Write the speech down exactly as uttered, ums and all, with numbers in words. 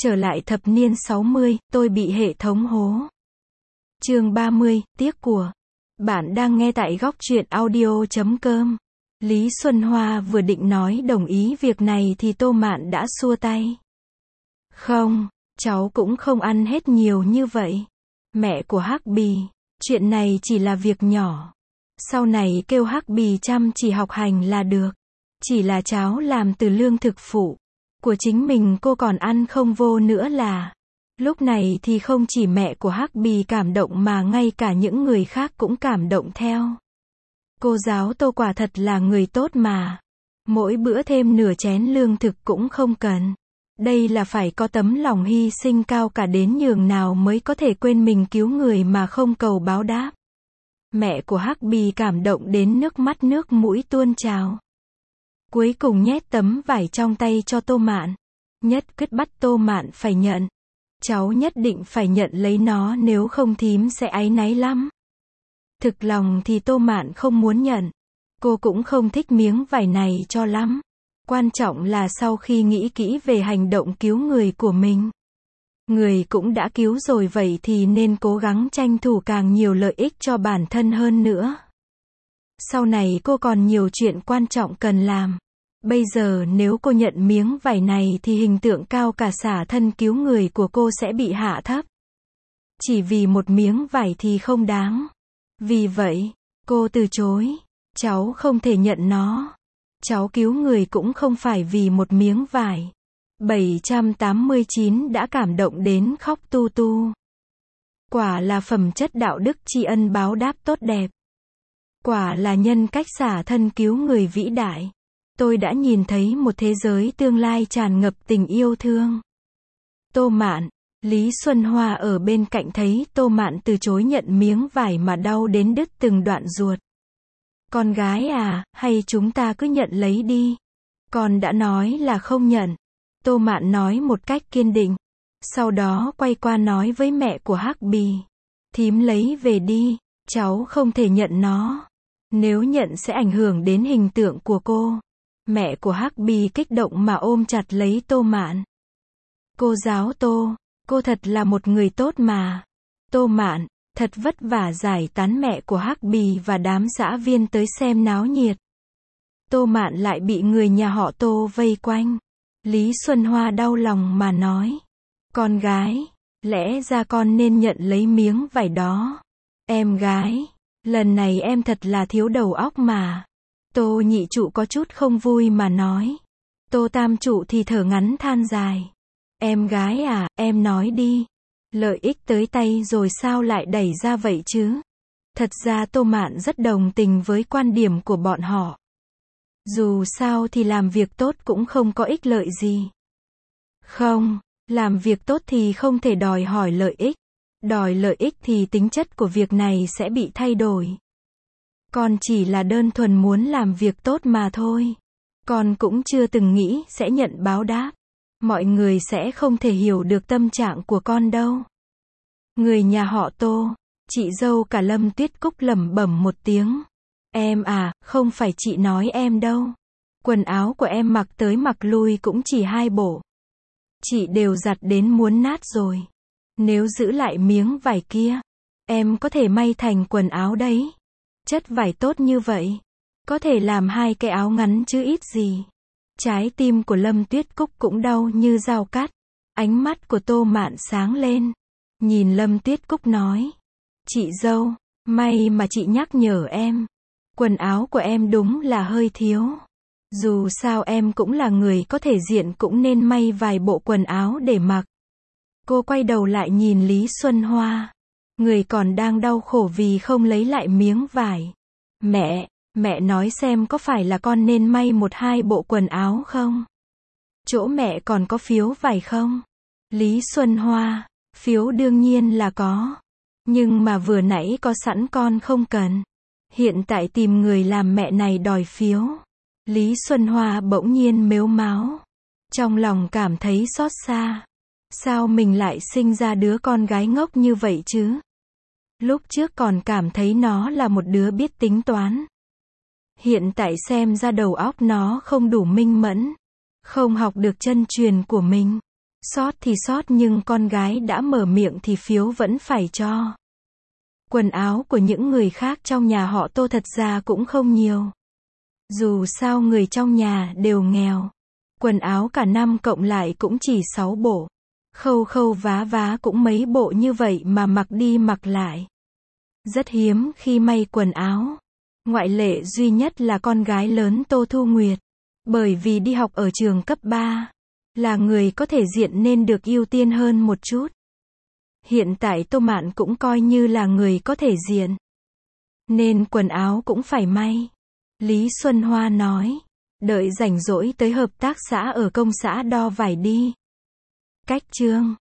Trở lại thập niên sáu mươi, tôi bị hệ thống hố. Chương ba mươi, tiếc của. Bạn đang nghe tại góc truyện audio chấm com. Lý Xuân Hoa vừa định nói đồng ý việc này thì Tô Mạn đã xua tay. Không, cháu cũng không ăn hết nhiều như vậy. Mẹ của Hắc Bì, chuyện này chỉ là việc nhỏ. Sau này kêu Hắc Bì chăm chỉ học hành là được. Chỉ là cháu làm từ lương thực phụ của chính mình cô còn ăn không vô nữa là. Lúc này thì không chỉ mẹ của Hắc Bì cảm động mà ngay cả những người khác cũng cảm động theo. Cô giáo Tô quả thật là người tốt mà. Mỗi bữa thêm nửa chén lương thực cũng không cần. Đây là phải có tấm lòng hy sinh cao cả đến nhường nào mới có thể quên mình cứu người mà không cầu báo đáp. Mẹ của Hắc Bì cảm động đến nước mắt nước mũi tuôn trào. Cuối cùng nhét tấm vải trong tay cho Tô Mạn. Nhất quyết bắt Tô Mạn phải nhận. Cháu nhất định phải nhận lấy nó nếu không thím sẽ áy náy lắm. Thực lòng thì Tô Mạn không muốn nhận. Cô cũng không thích miếng vải này cho lắm. Quan trọng là sau khi nghĩ kỹ về hành động cứu người của mình. Người cũng đã cứu rồi vậy thì nên cố gắng tranh thủ càng nhiều lợi ích cho bản thân hơn nữa. Sau này cô còn nhiều chuyện quan trọng cần làm. Bây giờ nếu cô nhận miếng vải này thì hình tượng cao cả xả thân cứu người của cô sẽ bị hạ thấp. Chỉ vì một miếng vải thì không đáng. Vì vậy, cô từ chối. Cháu không thể nhận nó. Cháu cứu người cũng không phải vì một miếng vải. bảy trăm tám mươi chín đã cảm động đến khóc tu tu. Quả là phẩm chất đạo đức tri ân báo đáp tốt đẹp. Quả là nhân cách xả thân cứu người vĩ đại. Tôi đã nhìn thấy một thế giới tương lai tràn ngập tình yêu thương. Tô Mạn, Lý Xuân Hoa ở bên cạnh thấy Tô Mạn từ chối nhận miếng vải mà đau đến đứt từng đoạn ruột. Con gái à, hay chúng ta cứ nhận lấy đi. Con đã nói là không nhận. Tô Mạn nói một cách kiên định. Sau đó quay qua nói với mẹ của Hắc Bì. Thím lấy về đi, cháu không thể nhận nó. Nếu nhận sẽ ảnh hưởng đến hình tượng của cô. Mẹ của Hắc Bì kích động mà ôm chặt lấy Tô Mạn. Cô giáo Tô, cô thật là một người tốt mà. Tô Mạn, thật vất vả giải tán mẹ của Hắc Bì và đám xã viên tới xem náo nhiệt. Tô Mạn lại bị người nhà họ Tô vây quanh. Lý Xuân Hoa đau lòng mà nói. Con gái, lẽ ra con nên nhận lấy miếng vải đó. Em gái, lần này em thật là thiếu đầu óc mà. Tô nhị trụ có chút không vui mà nói. Tô tam trụ thì thở ngắn than dài. Em gái à, em nói đi. Lợi ích tới tay rồi sao lại đẩy ra vậy chứ? Thật ra Tô Mạn rất đồng tình với quan điểm của bọn họ. Dù sao thì làm việc tốt cũng không có ích lợi gì. Không, làm việc tốt thì không thể đòi hỏi lợi ích. Đòi lợi ích thì tính chất của việc này sẽ bị thay đổi. Con chỉ là đơn thuần muốn làm việc tốt mà thôi. Con cũng chưa từng nghĩ sẽ nhận báo đáp. Mọi người sẽ không thể hiểu được tâm trạng của con đâu. Người nhà họ Tô, chị dâu cả Lâm Tuyết Cúc lẩm bẩm một tiếng. Em à, không phải chị nói em đâu. Quần áo của em mặc tới mặc lui cũng chỉ hai bộ. Chị đều giặt đến muốn nát rồi. Nếu giữ lại miếng vải kia, em có thể may thành quần áo đấy. Chất vải tốt như vậy, có thể làm hai cái áo ngắn chứ ít gì. Trái tim của Lâm Tuyết Cúc cũng đau như dao cắt. Ánh mắt của Tô Mạn sáng lên. Nhìn Lâm Tuyết Cúc nói. Chị dâu, may mà chị nhắc nhở em. Quần áo của em đúng là hơi thiếu. Dù sao em cũng là người có thể diện cũng nên may vài bộ quần áo để mặc. Cô quay đầu lại nhìn Lý Xuân Hoa. Người còn đang đau khổ vì không lấy lại miếng vải. Mẹ, mẹ nói xem có phải là con nên may một hai bộ quần áo không? Chỗ mẹ còn có phiếu vải không? Lý Xuân Hoa, phiếu đương nhiên là có. Nhưng mà vừa nãy có sẵn con không cần. Hiện tại tìm người làm mẹ này đòi phiếu. Lý Xuân Hoa bỗng nhiên mếu máo. Trong lòng cảm thấy xót xa. Sao mình lại sinh ra đứa con gái ngốc như vậy chứ? Lúc trước còn cảm thấy nó là một đứa biết tính toán. Hiện tại xem ra đầu óc nó không đủ minh mẫn. Không học được chân truyền của mình. Sót thì sót nhưng con gái đã mở miệng thì phiếu vẫn phải cho. Quần áo của những người khác trong nhà họ Tô thật ra cũng không nhiều. Dù sao người trong nhà đều nghèo. Quần áo cả năm cộng lại cũng chỉ sáu bộ. Khâu khâu vá vá cũng mấy bộ như vậy mà mặc đi mặc lại. Rất hiếm khi may quần áo. Ngoại lệ duy nhất là con gái lớn Tô Thu Nguyệt. Bởi vì đi học ở trường cấp ba, là người có thể diện nên được ưu tiên hơn một chút. Hiện tại Tô Mạn cũng coi như là người có thể diện, nên quần áo cũng phải may. Lý Xuân Hoa nói, đợi rảnh rỗi tới hợp tác xã ở công xã đo vải đi. Cách chương